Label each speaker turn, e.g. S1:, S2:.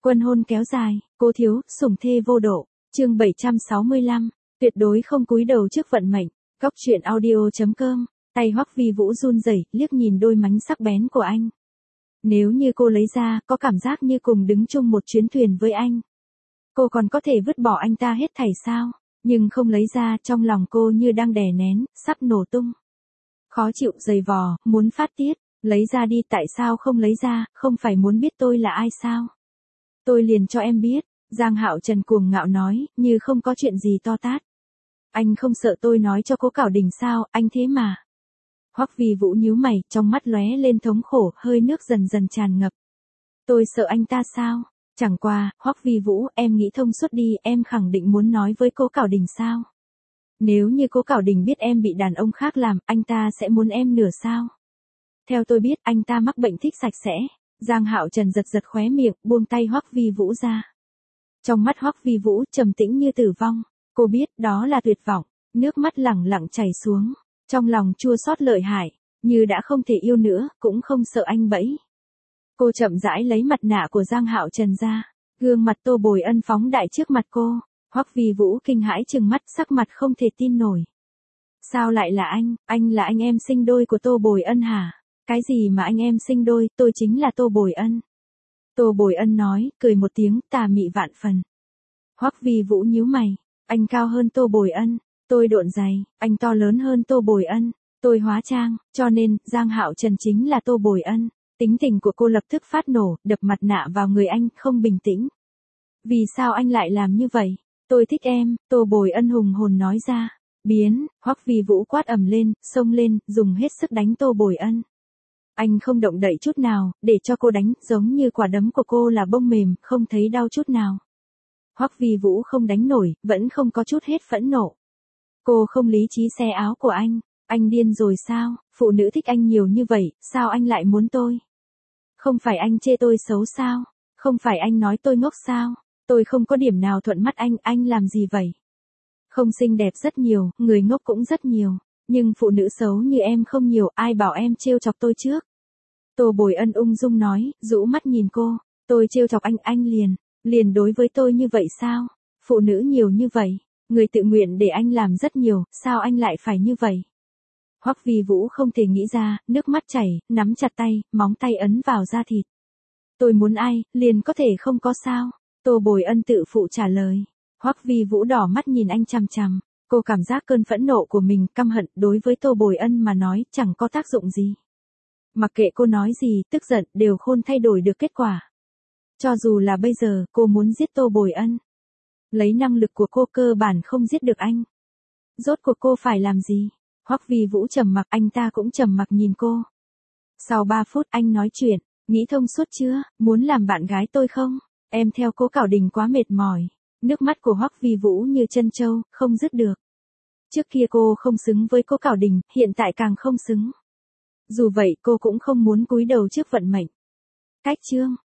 S1: Quân hôn kéo dài, cố thiếu, sủng thê vô độ. Chương 765, tuyệt đối không cúi đầu trước vận mệnh. Góc truyện audio.com. Tay Hoắc Vi Vũ run rẩy, liếc nhìn đôi mánh sắc bén của anh. Nếu như cô lấy ra, có cảm giác như cùng đứng chung một chuyến thuyền với anh. Cô còn có thể vứt bỏ anh ta hết thảy sao? Nhưng không lấy ra, trong lòng cô như đang đè nén, sắp nổ tung. Khó chịu dày vò, muốn phát tiết. Lấy ra đi, tại sao không lấy ra, không phải muốn biết tôi là ai sao? Tôi liền cho em biết, Giang Hạo Trần cuồng ngạo nói, như không có chuyện gì to tát. Anh không sợ tôi nói cho Cố Cảo Đình sao, anh thế mà. Hoắc Vi Vũ nhíu mày, trong mắt lóe lên thống khổ, hơi nước dần dần tràn ngập. Tôi sợ anh ta sao? Chẳng qua, Hoắc Vi Vũ, em nghĩ thông suốt đi, em khẳng định muốn nói với Cố Cảo Đình sao? Nếu như Cố Cảo Đình biết em bị đàn ông khác làm, anh ta sẽ muốn em nửa sao? Theo tôi biết, anh ta mắc bệnh thích sạch sẽ. Giang Hạo Trần giật giật khóe miệng, buông tay Hoắc Vi Vũ ra. Trong mắt Hoắc Vi Vũ trầm tĩnh như tử vong. Cô biết đó là tuyệt vọng, nước mắt lẳng lặng chảy xuống. Trong lòng chua xót lợi hại, như đã không thể yêu nữa, cũng không sợ anh bẫy. Cô chậm rãi lấy mặt nạ của Giang Hạo Trần ra, gương mặt Tô Bồi Ân phóng đại trước mặt cô. Hoắc Vi Vũ kinh hãi trừng mắt, sắc mặt không thể tin nổi. Sao lại là anh là anh em sinh đôi của Tô Bồi Ân hả? Cái gì mà anh em sinh đôi, tôi chính là Tô Bồi Ân. Tô Bồi Ân nói, cười một tiếng, tà mị vạn phần. Hoắc Vi Vũ nhíu mày, anh cao hơn Tô Bồi Ân, tôi độn giày, anh to lớn hơn Tô Bồi Ân, tôi hóa trang, cho nên, Giang Hạo Trần chính là Tô Bồi Ân. Tính tình của cô lập tức phát nổ, đập mặt nạ vào người anh, không bình tĩnh. Vì sao anh lại làm như vậy? Tôi thích em, Tô Bồi Ân hùng hồn nói ra. Biến, Hoắc Vi Vũ quát ầm lên, xông lên, dùng hết sức đánh Tô Bồi Ân. Anh không động đậy chút nào, để cho cô đánh, giống như quả đấm của cô là bông mềm, không thấy đau chút nào. Hoắc Vi Vũ không đánh nổi, vẫn không có chút hết phẫn nộ. Cô không lý trí xé áo của anh điên rồi sao, phụ nữ thích anh nhiều như vậy, sao anh lại muốn tôi? Không phải anh chê tôi xấu sao? Không phải anh nói tôi ngốc sao? Tôi không có điểm nào thuận mắt anh làm gì vậy? Không xinh đẹp rất nhiều, người ngốc cũng rất nhiều. Nhưng phụ nữ xấu như em không nhiều, ai bảo em trêu chọc tôi trước. Tô Bồi Ân ung dung nói, rũ mắt nhìn cô, tôi trêu chọc anh liền đối với tôi như vậy sao? Phụ nữ nhiều như vậy, người tự nguyện để anh làm rất nhiều, sao anh lại phải như vậy? Hoắc Vi Vũ không thể nghĩ ra, nước mắt chảy, nắm chặt tay, móng tay ấn vào da thịt. Tôi muốn ai, liền có thể không có sao? Tô Bồi Ân tự phụ trả lời. Hoắc Vi Vũ đỏ mắt nhìn anh chằm chằm. Cô cảm giác cơn phẫn nộ của mình, căm hận, đối với Tô Bồi Ân mà nói, chẳng có tác dụng gì. Mặc kệ cô nói gì, tức giận, đều không thay đổi được kết quả. Cho dù là bây giờ, cô muốn giết Tô Bồi Ân. Lấy năng lực của cô cơ bản không giết được anh. Rốt cuộc cô phải làm gì? Hoắc Vi Vũ trầm mặc, anh ta cũng trầm mặc nhìn cô. Sau 3 phút anh nói chuyện, nghĩ thông suốt chưa, muốn làm bạn gái tôi không? Em theo Cố Cảo Đình quá mệt mỏi. Nước mắt của Hoắc Vi Vũ như chân trâu, không dứt được. Trước kia cô không xứng với Cố Cảo Đình, hiện tại càng không xứng. Dù vậy cô cũng không muốn cúi đầu trước vận mệnh. Cách chương